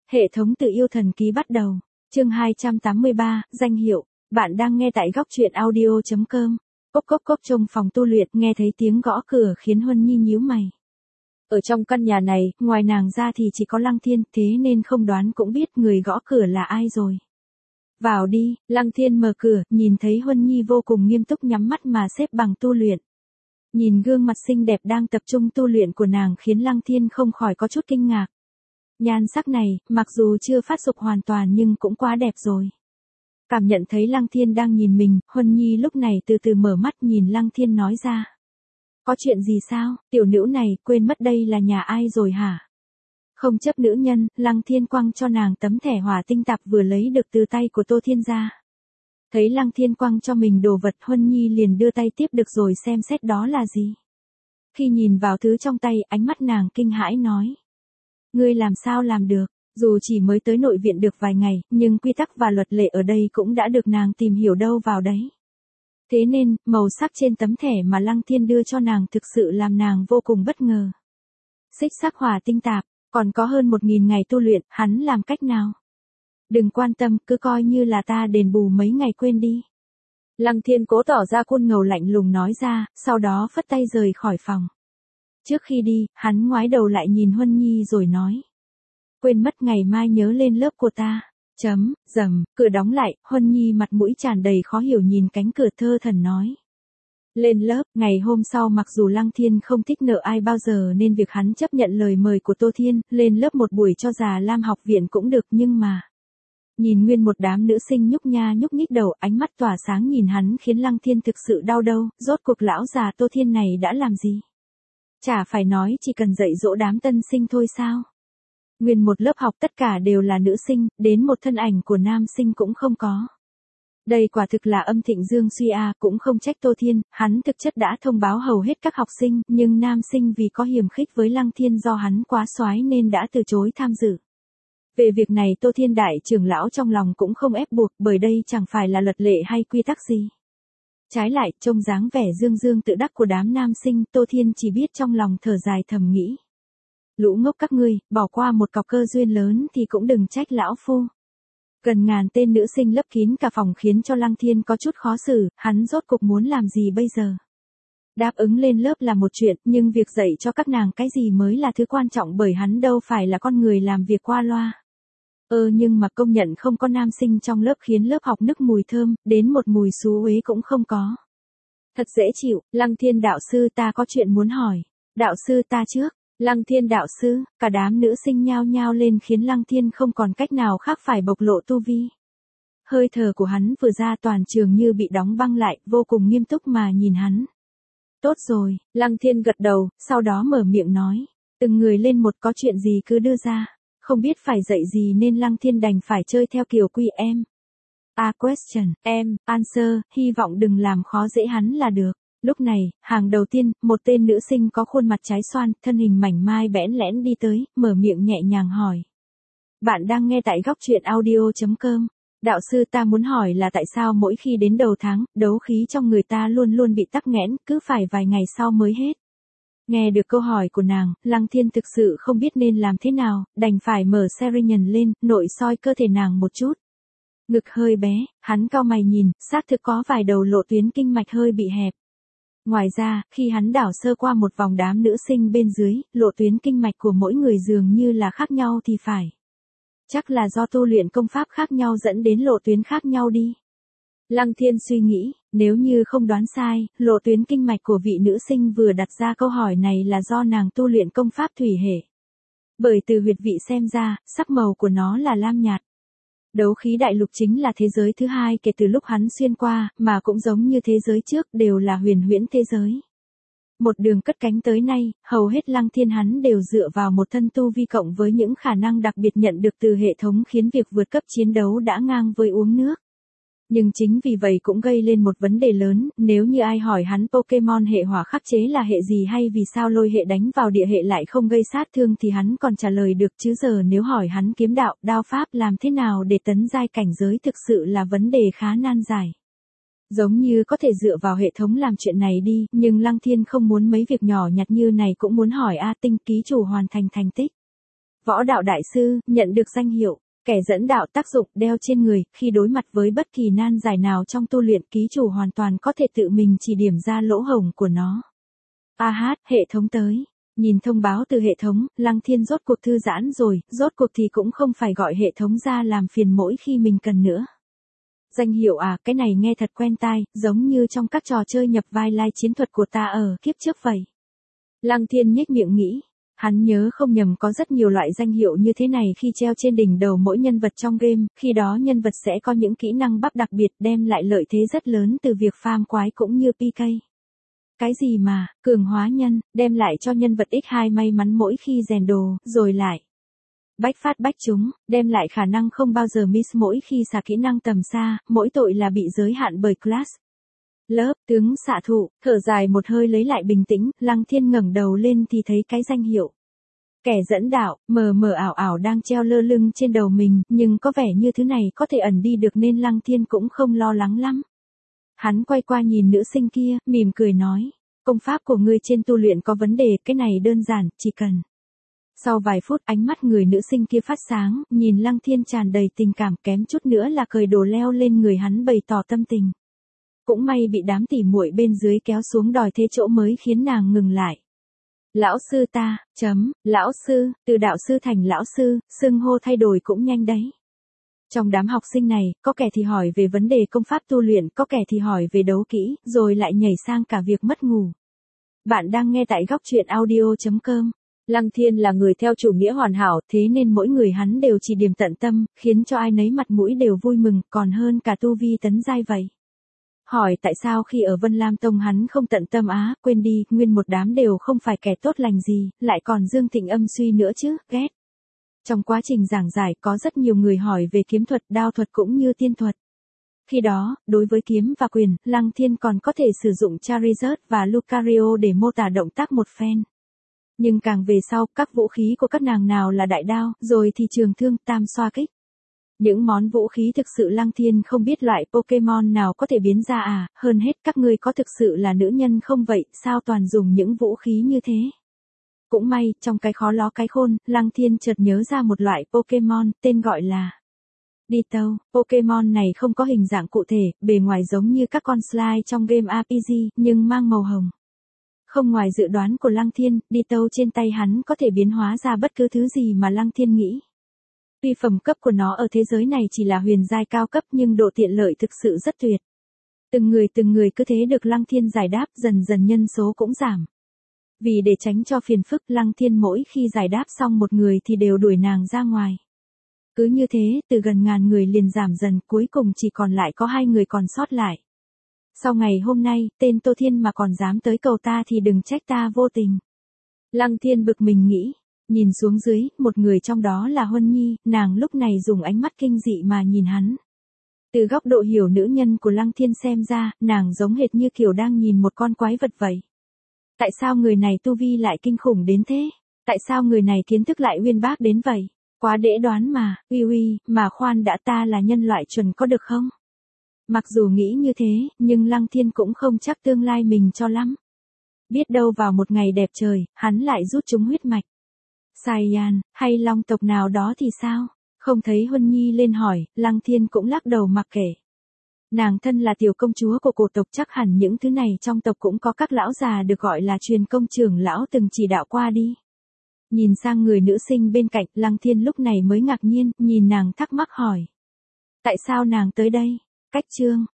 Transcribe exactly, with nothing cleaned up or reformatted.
Hệ thống tự yêu thần ký bắt đầu. Chương hai trăm tám mươi ba, danh hiệu. Bạn đang nghe tại góc truyện audio chấm com. Cốc cốc cốc trong phòng tu luyện nghe thấy tiếng gõ cửa khiến Huân Nhi nhíu mày. Ở trong căn nhà này, ngoài nàng ra thì chỉ có Lăng Thiên, thế nên không đoán cũng biết người gõ cửa là ai rồi. Vào đi, Lăng Thiên mở cửa, nhìn thấy Huân Nhi vô cùng nghiêm túc nhắm mắt mà xếp bằng tu luyện. Nhìn gương mặt xinh đẹp đang tập trung tu luyện của nàng khiến Lăng Thiên không khỏi có chút kinh ngạc. Nhan sắc này, mặc dù chưa phát dục hoàn toàn nhưng cũng quá đẹp rồi. Cảm nhận thấy Lăng Thiên đang nhìn mình, Huân Nhi lúc này từ từ mở mắt nhìn Lăng Thiên nói ra. Có chuyện gì sao, tiểu nữ này quên mất đây là nhà ai rồi hả? Không chấp nữ nhân, Lăng Thiên quăng cho nàng tấm thẻ hỏa tinh tạp vừa lấy được từ tay của Tô Thiên gia. Thấy Lăng Thiên quăng cho mình đồ vật, Huân Nhi liền đưa tay tiếp được rồi xem xét đó là gì. Khi nhìn vào thứ trong tay, ánh mắt nàng kinh hãi nói. Ngươi làm sao làm được, dù chỉ mới tới nội viện được vài ngày, nhưng quy tắc và luật lệ ở đây cũng đã được nàng tìm hiểu đâu vào đấy. Thế nên, màu sắc trên tấm thẻ mà Lăng Thiên đưa cho nàng thực sự làm nàng vô cùng bất ngờ. Xích sắc hỏa tinh tạp, còn có hơn một nghìn ngày tu luyện, hắn làm cách nào? Đừng quan tâm, cứ coi như là ta đền bù mấy ngày quên đi. Lăng Thiên cố tỏ ra khuôn ngầu lạnh lùng nói ra, sau đó phất tay rời khỏi phòng. Trước khi đi, hắn ngoái đầu lại nhìn Huân Nhi rồi nói. Quên mất ngày mai nhớ lên lớp của ta. Chấm, dầm, cửa đóng lại, Huân Nhi mặt mũi tràn đầy khó hiểu nhìn cánh cửa thơ thẩn nói. Lên lớp, ngày hôm sau mặc dù Lăng Thiên không thích nợ ai bao giờ nên việc hắn chấp nhận lời mời của Tô Thiên, lên lớp một buổi cho già Lam học viện cũng được nhưng mà. Nhìn nguyên một đám nữ sinh nhúc nha nhúc nhích đầu, ánh mắt tỏa sáng nhìn hắn khiến Lăng Thiên thực sự đau đầu, rốt cuộc lão già Tô Thiên này đã làm gì? Chả phải nói chỉ cần dạy dỗ đám tân sinh thôi sao? Nguyên một lớp học tất cả đều là nữ sinh, đến một thân ảnh của nam sinh cũng không có. Đây quả thực là âm thịnh dương suy a, cũng không trách Tô Thiên, hắn thực chất đã thông báo hầu hết các học sinh, nhưng nam sinh vì có hiềm khích với Lăng Thiên do hắn quá soái nên đã từ chối tham dự. Về việc này Tô Thiên đại trưởng lão trong lòng cũng không ép buộc, bởi đây chẳng phải là luật lệ hay quy tắc gì. Trái lại, trông dáng vẻ dương dương tự đắc của đám nam sinh, Tô Thiên chỉ biết trong lòng thở dài thầm nghĩ. Lũ ngốc các ngươi, bỏ qua một cọc cơ duyên lớn thì cũng đừng trách lão phu. Gần ngàn tên nữ sinh lấp kín cả phòng khiến cho Lăng Thiên có chút khó xử, hắn rốt cục muốn làm gì bây giờ? Đáp ứng lên lớp là một chuyện, nhưng việc dạy cho các nàng cái gì mới là thứ quan trọng bởi hắn đâu phải là con người làm việc qua loa. Ơ ờ, nhưng mà công nhận không có nam sinh trong lớp khiến lớp học nức mùi thơm, đến một mùi xú uế cũng không có. Thật dễ chịu, Lăng Thiên đạo sư ta có chuyện muốn hỏi. Đạo sư ta trước. Lăng Thiên đạo sư, cả đám nữ sinh nhao nhao lên khiến Lăng Thiên không còn cách nào khác phải bộc lộ tu vi. Hơi thở của hắn vừa ra toàn trường như bị đóng băng lại, vô cùng nghiêm túc mà nhìn hắn. Tốt rồi, Lăng Thiên gật đầu, sau đó mở miệng nói. Từng người lên một có chuyện gì cứ đưa ra, không biết phải dạy gì nên Lăng Thiên đành phải chơi theo kiểu quy em. A question, em, answer, hy vọng đừng làm khó dễ hắn là được. Lúc này, hàng đầu tiên, một tên nữ sinh có khuôn mặt trái xoan, thân hình mảnh mai bẽn lẽn đi tới, mở miệng nhẹ nhàng hỏi. Bạn đang nghe tại góc truyện audio chấm com. Đạo sư ta muốn hỏi là tại sao mỗi khi đến đầu tháng, đấu khí trong người ta luôn luôn bị tắc nghẽn, cứ phải vài ngày sau mới hết. Nghe được câu hỏi của nàng, Lăng Thiên thực sự không biết nên làm thế nào, đành phải mở Serian lên, nội soi cơ thể nàng một chút. Ngực hơi bé, hắn cau mày nhìn, xác thực có vài đầu lộ tuyến kinh mạch hơi bị hẹp. Ngoài ra, khi hắn đảo sơ qua một vòng đám nữ sinh bên dưới, lộ tuyến kinh mạch của mỗi người dường như là khác nhau thì phải. Chắc là do tu luyện công pháp khác nhau dẫn đến lộ tuyến khác nhau đi. Lăng Thiên suy nghĩ, nếu như không đoán sai, lộ tuyến kinh mạch của vị nữ sinh vừa đặt ra câu hỏi này là do nàng tu luyện công pháp thủy hệ. Bởi từ huyệt vị xem ra, sắc màu của nó là lam nhạt. Đấu khí đại lục chính là thế giới thứ hai kể từ lúc hắn xuyên qua, mà cũng giống như thế giới trước đều là huyền huyễn thế giới. Một đường cất cánh tới nay, hầu hết Lăng Thiên hắn đều dựa vào một thân tu vi cộng với những khả năng đặc biệt nhận được từ hệ thống khiến việc vượt cấp chiến đấu đã ngang với uống nước. Nhưng chính vì vậy cũng gây lên một vấn đề lớn, nếu như ai hỏi hắn Pokemon hệ hỏa khắc chế là hệ gì hay vì sao lôi hệ đánh vào địa hệ lại không gây sát thương thì hắn còn trả lời được chứ giờ nếu hỏi hắn kiếm đạo, đao pháp làm thế nào để tấn giai cảnh giới thực sự là vấn đề khá nan giải. Giống như có thể dựa vào hệ thống làm chuyện này đi, nhưng Lăng Thiên không muốn mấy việc nhỏ nhặt như này cũng muốn hỏi A Tinh ký chủ hoàn thành thành tích. Võ đạo đại sư, nhận được danh hiệu, kẻ dẫn đạo tác dụng đeo trên người, khi đối mặt với bất kỳ nan giải nào trong tu luyện, ký chủ hoàn toàn có thể tự mình chỉ điểm ra lỗ hổng của nó. A hát, hệ thống tới. Nhìn thông báo từ hệ thống, Lăng Thiên rốt cuộc thư giãn rồi, rốt cuộc thì cũng không phải gọi hệ thống ra làm phiền mỗi khi mình cần nữa. Danh hiệu à, cái này nghe thật quen tai, giống như trong các trò chơi nhập vai lai chiến thuật của ta ở kiếp trước vậy. Lăng Thiên nhếch miệng nghĩ, hắn nhớ không nhầm có rất nhiều loại danh hiệu như thế này khi treo trên đỉnh đầu mỗi nhân vật trong game, khi đó nhân vật sẽ có những kỹ năng buff đặc biệt đem lại lợi thế rất lớn từ việc farm quái cũng như pê ca. Cái gì mà, cường hóa nhân, đem lại cho nhân vật nhân hai may mắn mỗi khi rèn đồ, rồi lại. Bách phát bách trúng, đem lại khả năng không bao giờ miss mỗi khi xả kỹ năng tầm xa, mỗi tội là bị giới hạn bởi class. Lớp, tướng xạ thủ, thở dài một hơi lấy lại bình tĩnh, Lăng Thiên ngẩng đầu lên thì thấy cái danh hiệu. Kẻ dẫn đạo, mờ mờ ảo ảo đang treo lơ lưng trên đầu mình, nhưng có vẻ như thứ này có thể ẩn đi được nên Lăng Thiên cũng không lo lắng lắm. Hắn quay qua nhìn nữ sinh kia, mỉm cười nói, công pháp của ngươi trên tu luyện có vấn đề, cái này đơn giản, chỉ cần. Sau vài phút ánh mắt người nữ sinh kia phát sáng, nhìn Lăng Thiên tràn đầy tình cảm, kém chút nữa là cởi đồ leo lên người hắn bày tỏ tâm tình. Cũng may bị đám tỉ muội bên dưới kéo xuống đòi thế chỗ mới khiến nàng ngừng lại. Lão sư ta, chấm, lão sư, từ đạo sư thành lão sư, xưng hô thay đổi cũng nhanh đấy. Trong đám học sinh này, có kẻ thì hỏi về vấn đề công pháp tu luyện, có kẻ thì hỏi về đấu kỹ, rồi lại nhảy sang cả việc mất ngủ. Bạn đang nghe tại góc truyện audio chấm com. Lăng Thiên là người theo chủ nghĩa hoàn hảo, thế nên mỗi người hắn đều chỉ điểm tận tâm, khiến cho ai nấy mặt mũi đều vui mừng, còn hơn cả tu vi tấn giai vậy. Hỏi tại sao khi ở Vân Lam Tông hắn không tận tâm á, quên đi, nguyên một đám đều không phải kẻ tốt lành gì, lại còn Dương Thịnh âm suy nữa chứ, ghét. Trong quá trình giảng giải có rất nhiều người hỏi về kiếm thuật, đao thuật cũng như tiên thuật. Khi đó, đối với kiếm và quyền, Lăng Thiên còn có thể sử dụng Charizard và Lucario để mô tả động tác một phen. Nhưng càng về sau, các vũ khí của các nàng nào là đại đao, rồi thì trường thương, tam xoa kích. Những món vũ khí thực sự Lăng Thiên không biết loại Pokemon nào có thể biến ra à, hơn hết các ngươi có thực sự là nữ nhân không vậy, sao toàn dùng những vũ khí như thế. Cũng may, trong cái khó ló cái khôn, Lăng Thiên chợt nhớ ra một loại Pokemon, tên gọi là Ditto. Pokemon này không có hình dạng cụ thể, bề ngoài giống như các con slime trong game rờ pê giê, nhưng mang màu hồng. Không ngoài dự đoán của Lăng Thiên, Ditto trên tay hắn có thể biến hóa ra bất cứ thứ gì mà Lăng Thiên nghĩ. Tuy phẩm cấp của nó ở thế giới này chỉ là huyền giai cao cấp nhưng độ tiện lợi thực sự rất tuyệt. Từng người từng người cứ thế được Lăng Thiên giải đáp, dần dần nhân số cũng giảm. Vì để tránh cho phiền phức, Lăng Thiên mỗi khi giải đáp xong một người thì đều đuổi nàng ra ngoài. Cứ như thế, từ gần ngàn người liền giảm dần, cuối cùng chỉ còn lại có hai người còn sót lại. Sau ngày hôm nay, tên Tô Thiên mà còn dám tới cầu ta thì đừng trách ta vô tình. Lăng Thiên bực mình nghĩ. Nhìn xuống dưới, một người trong đó là Huân Nhi, nàng lúc này dùng ánh mắt kinh dị mà nhìn hắn. Từ góc độ hiểu nữ nhân của Lăng Thiên xem ra, nàng giống hệt như kiểu đang nhìn một con quái vật vậy. Tại sao người này tu vi lại kinh khủng đến thế? Tại sao người này kiến thức lại uyên bác đến vậy? Quá dễ đoán mà, uy uy, mà khoan đã, ta là nhân loại chuẩn có được không? Mặc dù nghĩ như thế, nhưng Lăng Thiên cũng không chắc tương lai mình cho lắm. Biết đâu vào một ngày đẹp trời, hắn lại rút chúng huyết mạch. Saiyan, hay long tộc nào đó thì sao? Không thấy Huân Nhi lên hỏi, Lăng Thiên cũng lắc đầu mặc kệ. Nàng thân là tiểu công chúa của cổ tộc, chắc hẳn những thứ này trong tộc cũng có các lão già được gọi là truyền công trưởng lão từng chỉ đạo qua đi. Nhìn sang người nữ sinh bên cạnh, Lăng Thiên lúc này mới ngạc nhiên, nhìn nàng thắc mắc hỏi. Tại sao nàng tới đây? Cách chương.